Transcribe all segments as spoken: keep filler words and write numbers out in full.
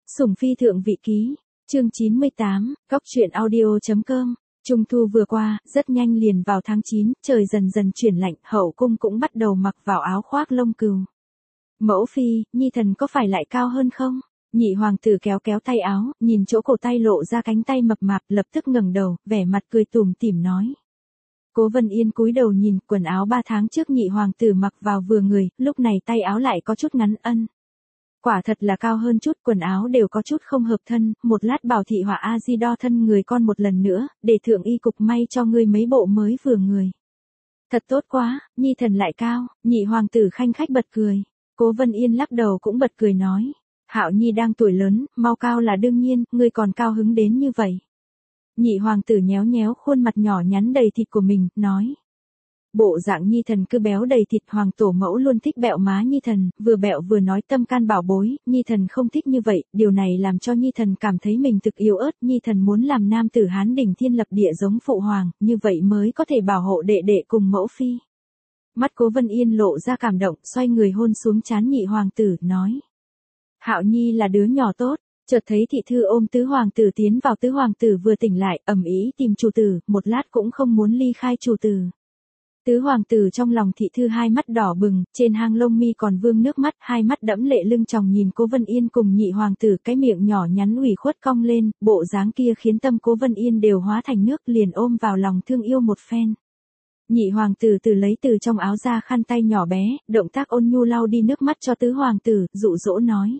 Sủng phi thượng vị ký, chương chín mươi tám, góc truyện audio.com. Trung thu vừa qua, rất nhanh liền vào tháng chín, trời dần dần chuyển lạnh, hậu cung cũng bắt đầu mặc vào áo khoác lông cừu. Mẫu phi, nhi thần có phải lại cao hơn không? Nhị hoàng tử kéo kéo tay áo, nhìn chỗ cổ tay lộ ra cánh tay mập mạp, lập tức ngẩng đầu, vẻ mặt cười tủm tỉm nói. Cố Vân Yên cúi đầu nhìn, quần áo ba tháng trước nhị hoàng tử mặc vào vừa người, lúc này tay áo lại có chút ngắn ân. Quả thật là cao hơn chút, quần áo đều có chút không hợp thân, một lát bảo thị họa a di đo thân người con một lần nữa, để thượng y cục may cho ngươi mấy bộ mới vừa người. Thật tốt quá, nhi thần lại cao, nhị hoàng tử khanh khách bật cười. Cố Vân Yên lắc đầu cũng bật cười nói. Hạo nhi đang tuổi lớn, mau cao là đương nhiên, ngươi còn cao hứng đến như vậy. Nhị hoàng tử nhéo nhéo khuôn mặt nhỏ nhắn đầy thịt của mình, nói. Bộ dạng nhi thần cứ béo đầy thịt, hoàng tổ mẫu luôn thích bẹo má nhi thần, vừa bẹo vừa nói tâm can bảo bối, nhi thần không thích như vậy, điều này làm cho nhi thần cảm thấy mình thực yếu ớt, nhi thần muốn làm nam tử hán đỉnh thiên lập địa giống phụ hoàng, như vậy mới có thể bảo hộ đệ đệ cùng mẫu phi. Mắt Cố Vân Yên lộ ra cảm động, xoay người hôn xuống trán nhị hoàng tử, nói. Hạo nhi là đứa nhỏ tốt. Chợt thấy thị thư ôm tứ hoàng tử tiến vào, tứ hoàng tử vừa tỉnh lại, ầm ĩ tìm chủ tử, một lát cũng không muốn ly khai chủ tử. Tứ hoàng tử trong lòng thị thư hai mắt đỏ bừng, trên hang lông mi còn vương nước mắt, hai mắt đẫm lệ lưng tròng nhìn Cố Vân Yên cùng nhị hoàng tử, cái miệng nhỏ nhắn ủy khuất cong lên, bộ dáng kia khiến tâm Cố Vân Yên đều hóa thành nước, liền ôm vào lòng thương yêu một phen. Nhị hoàng tử từ lấy từ trong áo ra khăn tay nhỏ bé, động tác ôn nhu lau đi nước mắt cho tứ hoàng tử, dụ dỗ nói.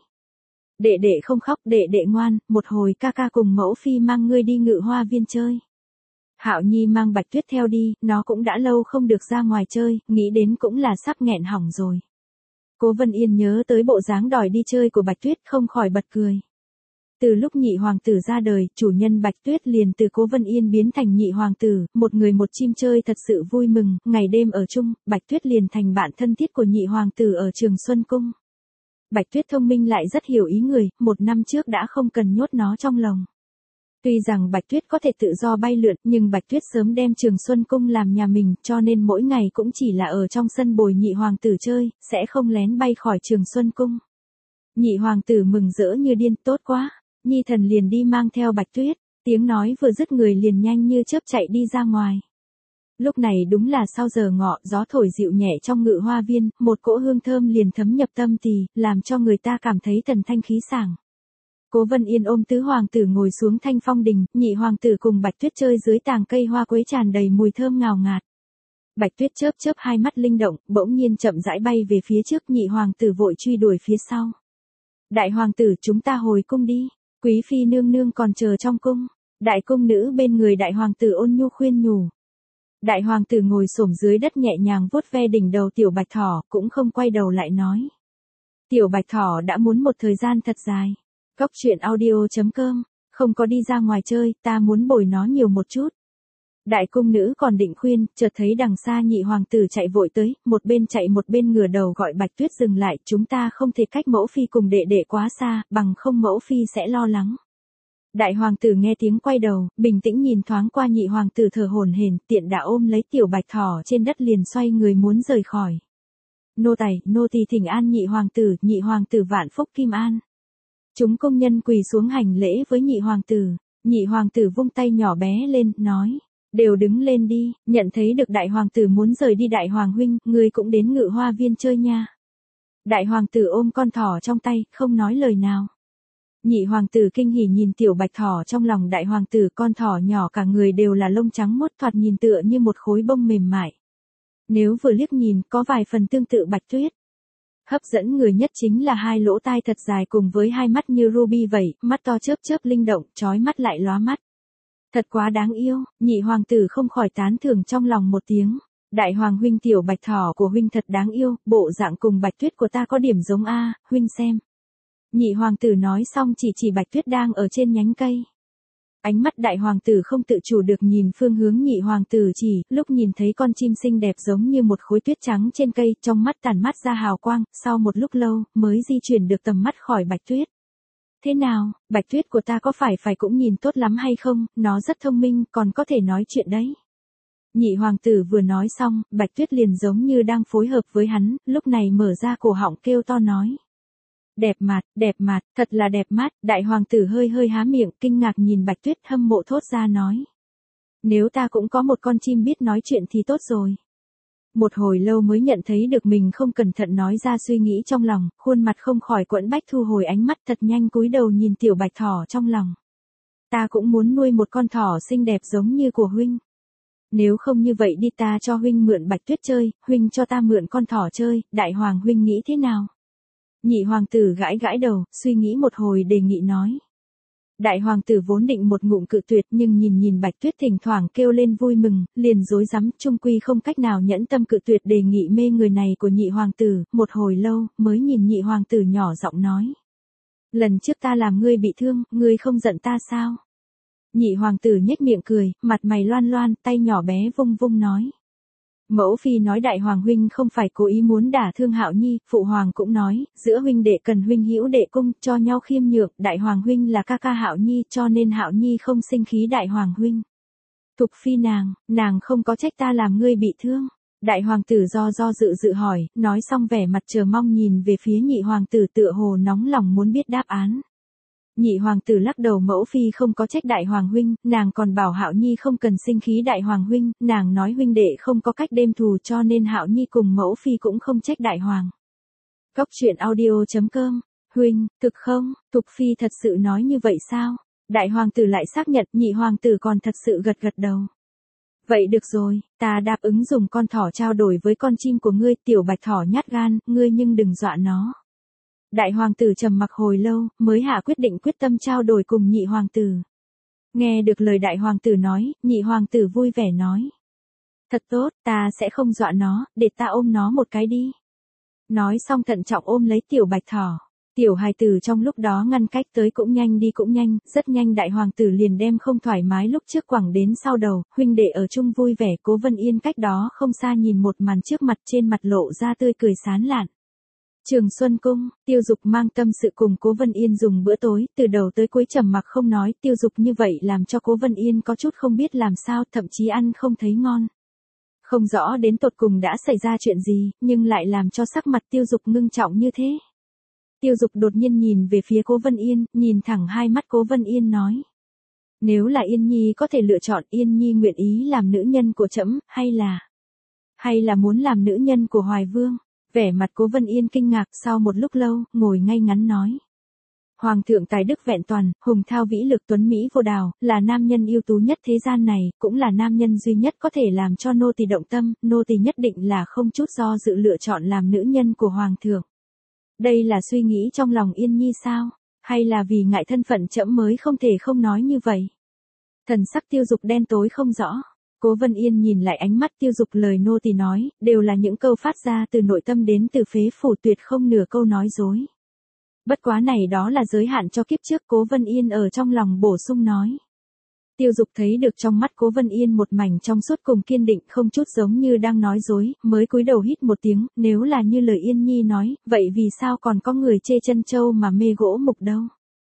Đệ đệ không khóc, đệ đệ ngoan, một hồi ca ca cùng mẫu phi mang ngươi đi Ngự Hoa Viên chơi. Hạo nhi mang Bạch Tuyết theo đi, nó cũng đã lâu không được ra ngoài chơi, nghĩ đến cũng là sắp nghẹn hỏng rồi. Cố Vân Yên nhớ tới bộ dáng đòi đi chơi của Bạch Tuyết, không khỏi bật cười. Từ lúc nhị hoàng tử ra đời, chủ nhân Bạch Tuyết liền từ Cố Vân Yên biến thành nhị hoàng tử, một người một chim chơi thật sự vui mừng, ngày đêm ở chung, Bạch Tuyết liền thành bạn thân thiết của nhị hoàng tử ở Trường Xuân Cung. Bạch Tuyết thông minh lại rất hiểu ý người, một năm trước đã không cần nhốt nó trong lồng. Tuy rằng Bạch Tuyết có thể tự do bay lượn, nhưng Bạch Tuyết sớm đem Trường Xuân Cung làm nhà mình, cho nên mỗi ngày cũng chỉ là ở trong sân bồi nhị hoàng tử chơi, sẽ không lén bay khỏi Trường Xuân Cung. Nhị hoàng tử mừng rỡ như điên, tốt quá, nhi thần liền đi mang theo Bạch Tuyết, tiếng nói vừa dứt người liền nhanh như chớp chạy đi ra ngoài. Lúc này đúng là sau giờ ngọ, gió thổi dịu nhẹ trong Ngự Hoa Viên, một cỗ hương thơm liền thấm nhập tâm tỳ, làm cho người ta cảm thấy thần thanh khí sảng. Cố Vân Yên ôm tứ hoàng tử ngồi xuống thanh phong đình, nhị hoàng tử cùng Bạch Tuyết chơi dưới tàng cây hoa quế tràn đầy mùi thơm ngào ngạt. Bạch Tuyết chớp chớp hai mắt linh động, bỗng nhiên chậm rãi bay về phía trước, nhị hoàng tử vội truy đuổi phía sau. Đại hoàng tử, chúng ta hồi cung đi, quý phi nương nương còn chờ trong cung. Đại cung nữ bên người đại hoàng tử ôn nhu khuyên nhủ. Đại hoàng tử ngồi xổm dưới đất nhẹ nhàng vuốt ve đỉnh đầu tiểu bạch thỏ, cũng không quay đầu lại nói. Tiểu bạch thỏ đã muốn một thời gian thật dài. Góc truyện audio.com, không có đi ra ngoài chơi, ta muốn bồi nó nhiều một chút. Đại cung nữ còn định khuyên, chợt thấy đằng xa nhị hoàng tử chạy vội tới, một bên chạy một bên ngửa đầu gọi Bạch Tuyết dừng lại, chúng ta không thể cách mẫu phi cùng đệ đệ quá xa, bằng không mẫu phi sẽ lo lắng. Đại hoàng tử nghe tiếng quay đầu, bình tĩnh nhìn thoáng qua nhị hoàng tử thở hổn hển, tiện đã ôm lấy tiểu bạch thỏ trên đất liền xoay người muốn rời khỏi. Nô tài, nô tỳ thỉnh an nhị hoàng tử, nhị hoàng tử vạn phúc kim an. Chúng công nhân quỳ xuống hành lễ với nhị hoàng tử, nhị hoàng tử vung tay nhỏ bé lên, nói, đều đứng lên đi, nhận thấy được đại hoàng tử muốn rời đi. Đại hoàng huynh, ngươi cũng đến Ngự Hoa Viên chơi nha. Đại hoàng tử ôm con thỏ trong tay, không nói lời nào. Nhị hoàng tử kinh hỉ nhìn tiểu bạch thỏ trong lòng đại hoàng tử, con thỏ nhỏ cả người đều là lông trắng mốt, thoạt nhìn tựa như một khối bông mềm mại. Nếu vừa liếc nhìn, có vài phần tương tự Bạch Tuyết. Hấp dẫn người nhất chính là hai lỗ tai thật dài cùng với hai mắt như ruby vậy, mắt to chớp chớp linh động, chói mắt lại lóa mắt. Thật quá đáng yêu, nhị hoàng tử không khỏi tán thưởng trong lòng một tiếng. Đại hoàng huynh, tiểu bạch thỏ của huynh thật đáng yêu, bộ dạng cùng Bạch Tuyết của ta có điểm giống a, huynh xem. Nhị hoàng tử nói xong chỉ chỉ Bạch Tuyết đang ở trên nhánh cây. Ánh mắt đại hoàng tử không tự chủ được nhìn phương hướng nhị hoàng tử chỉ, lúc nhìn thấy con chim xinh đẹp giống như một khối tuyết trắng trên cây, trong mắt tản mắt ra hào quang, sau một lúc lâu, mới di chuyển được tầm mắt khỏi Bạch Tuyết. Thế nào, Bạch Tuyết của ta có phải phải cũng nhìn tốt lắm hay không, nó rất thông minh, còn có thể nói chuyện đấy. Nhị hoàng tử vừa nói xong, Bạch Tuyết liền giống như đang phối hợp với hắn, lúc này mở ra cổ họng kêu to nói. Đẹp mặt, đẹp mặt, thật là đẹp mắt, đại hoàng tử hơi hơi há miệng, kinh ngạc nhìn Bạch Tuyết hâm mộ thốt ra nói. Nếu ta cũng có một con chim biết nói chuyện thì tốt rồi. Một hồi lâu mới nhận thấy được mình không cẩn thận nói ra suy nghĩ trong lòng, khuôn mặt không khỏi quẫn bách thu hồi ánh mắt thật nhanh cúi đầu nhìn tiểu bạch thỏ trong lòng. Ta cũng muốn nuôi một con thỏ xinh đẹp giống như của huynh. Nếu không như vậy đi ta cho huynh mượn Bạch Tuyết chơi, huynh cho ta mượn con thỏ chơi, đại hoàng huynh nghĩ thế nào? Nhị hoàng tử gãi gãi đầu, suy nghĩ một hồi đề nghị nói. Đại hoàng tử vốn định một ngụm cự tuyệt nhưng nhìn nhìn Bạch Tuyết thỉnh thoảng kêu lên vui mừng, liền rối rắm, chung quy không cách nào nhẫn tâm cự tuyệt đề nghị mê người này của nhị hoàng tử, một hồi lâu, mới nhìn nhị hoàng tử nhỏ giọng nói. Lần trước ta làm ngươi bị thương, ngươi không giận ta sao? Nhị hoàng tử nhếch miệng cười, mặt mày loan loan, tay nhỏ bé vung vung nói. Mẫu phi nói đại hoàng huynh không phải cố ý muốn đả thương Hạo Nhi, phụ hoàng cũng nói, giữa huynh đệ cần huynh hữu đệ cung, cho nhau khiêm nhượng, đại hoàng huynh là ca ca Hạo Nhi, cho nên Hạo Nhi không sinh khí đại hoàng huynh. Thục phi nàng, nàng không có trách ta làm ngươi bị thương. Đại hoàng tử do do dự dự hỏi, nói xong vẻ mặt chờ mong nhìn về phía nhị hoàng tử tựa hồ nóng lòng muốn biết đáp án. Nhị hoàng tử lắc đầu mẫu phi không có trách đại hoàng huynh, nàng còn bảo Hạo Nhi không cần sinh khí đại hoàng huynh, nàng nói huynh đệ không có cách đêm thù cho nên Hạo Nhi cùng mẫu phi cũng không trách đại hoàng. Cốc truyện audio chấm com, huynh, thực không, Thục phi thật sự nói như vậy sao? Đại hoàng tử lại xác nhận, nhị hoàng tử còn thật sự gật gật đầu. Vậy được rồi, ta đáp ứng dùng con thỏ trao đổi với con chim của ngươi, tiểu bạch thỏ nhát gan, ngươi nhưng đừng dọa nó. Đại hoàng tử trầm mặc hồi lâu, mới hạ quyết định quyết tâm trao đổi cùng nhị hoàng tử. Nghe được lời đại hoàng tử nói, nhị hoàng tử vui vẻ nói. Thật tốt, ta sẽ không dọa nó, để ta ôm nó một cái đi. Nói xong thận trọng ôm lấy tiểu bạch thỏ. Tiểu hài tử trong lúc đó ngăn cách tới cũng nhanh đi cũng nhanh, rất nhanh đại hoàng tử liền đem không thoải mái lúc trước quẳng đến sau đầu, huynh đệ ở chung vui vẻ. Cố Vân Yên cách đó không xa nhìn một màn trước mặt, trên mặt lộ ra tươi cười sán lạn. Trường Xuân Cung, Tiêu Dục mang tâm sự cùng Cố Vân Yên dùng bữa tối, từ đầu tới cuối trầm mặc không nói, Tiêu Dục như vậy làm cho Cố Vân Yên có chút không biết làm sao, thậm chí ăn không thấy ngon. Không rõ đến tột cùng đã xảy ra chuyện gì, nhưng lại làm cho sắc mặt Tiêu Dục ngưng trọng như thế. Tiêu Dục đột nhiên nhìn về phía Cố Vân Yên, nhìn thẳng hai mắt Cố Vân Yên nói. Nếu là Yên Nhi có thể lựa chọn, Yên Nhi nguyện ý làm nữ nhân của trẫm, hay là... hay là muốn làm nữ nhân của Hoài Vương? Vẻ mặt Cố Vân Yên kinh ngạc, sau một lúc lâu, ngồi ngay ngắn nói. Hoàng thượng tài đức vẹn toàn, hùng thao vĩ lực tuấn Mỹ vô đào, là nam nhân ưu tú nhất thế gian này, cũng là nam nhân duy nhất có thể làm cho nô tỳ động tâm, nô tỳ nhất định là không chút do dự lựa chọn làm nữ nhân của Hoàng thượng. Đây là suy nghĩ trong lòng Yên Nhi sao? Hay là vì ngại thân phận trẫm mới không thể không nói như vậy? Thần sắc Tiêu Dục đen tối không rõ. Cố Vân Yên nhìn lại ánh mắt Tiêu Dục lời nô tỳ nói, đều là những câu phát ra từ nội tâm đến từ phế phủ tuyệt không nửa câu nói dối. Bất quá này đó là giới hạn cho kiếp trước, Cố Vân Yên ở trong lòng bổ sung nói. Tiêu Dục thấy được trong mắt Cố Vân Yên một mảnh trong suốt cùng kiên định, không chút giống như đang nói dối, mới cúi đầu hít một tiếng, nếu là như lời Yên Nhi nói, vậy vì sao còn có người chê chân châu mà mê gỗ mục đâu?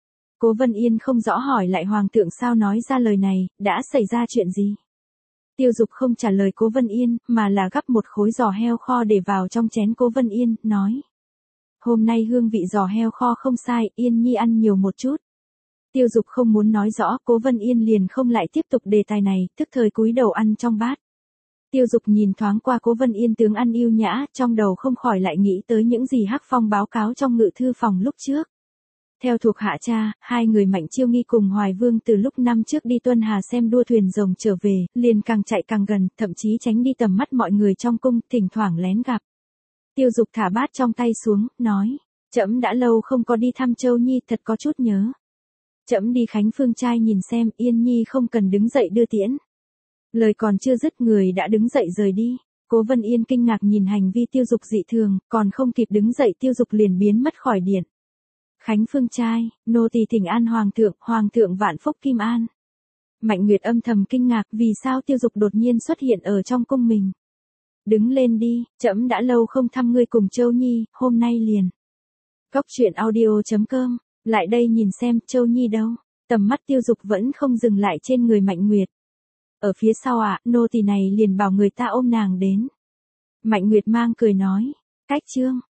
Cố Vân Yên không rõ hỏi lại hoàng thượng sao nói ra lời này, đã xảy ra chuyện gì? Tiêu Dục không trả lời Cố Vân Yên, mà là gắp một khối giò heo kho để vào trong chén Cố Vân Yên, nói. Hôm nay hương vị giò heo kho không sai, Yên Nhi ăn nhiều một chút. Tiêu Dục không muốn nói rõ, Cố Vân Yên liền không lại tiếp tục đề tài này, tức thời cúi đầu ăn trong bát. Tiêu Dục nhìn thoáng qua Cố Vân Yên tướng ăn yêu nhã, trong đầu không khỏi lại nghĩ tới những gì Hắc Phong báo cáo trong ngự thư phòng lúc trước. Theo thuộc hạ cha, hai người Mạnh Chiêu Nghi cùng Hoài Vương từ lúc năm trước đi Tuân Hà xem đua thuyền rồng trở về, liền càng chạy càng gần, thậm chí tránh đi tầm mắt mọi người trong cung, thỉnh thoảng lén gặp. Tiêu Dục thả bát trong tay xuống, nói, trẫm đã lâu không có đi thăm Châu Nhi, thật có chút nhớ. Trẫm đi Khánh Phương trai nhìn xem, Yên Nhi không cần đứng dậy đưa tiễn. Lời còn chưa dứt người đã đứng dậy rời đi. Cố Vân Yên kinh ngạc nhìn hành vi Tiêu Dục dị thường, còn không kịp đứng dậy Tiêu Dục liền biến mất khỏi điện. Khánh Phương trai, nô tỳ thỉnh an hoàng thượng, hoàng thượng vạn phúc kim an. Mạnh Nguyệt âm thầm kinh ngạc vì sao Tiêu Dục đột nhiên xuất hiện ở trong cung mình. Đứng lên đi, trẫm đã lâu không thăm ngươi cùng Châu Nhi, hôm nay liền. Cốc truyện audio chấm com, lại đây nhìn xem Châu Nhi đâu. Tầm mắt Tiêu Dục vẫn không dừng lại trên người Mạnh Nguyệt. Ở phía sau ạ, à, nô tỳ này liền bảo người ta ôm nàng đến. Mạnh Nguyệt mang cười nói, cách chương.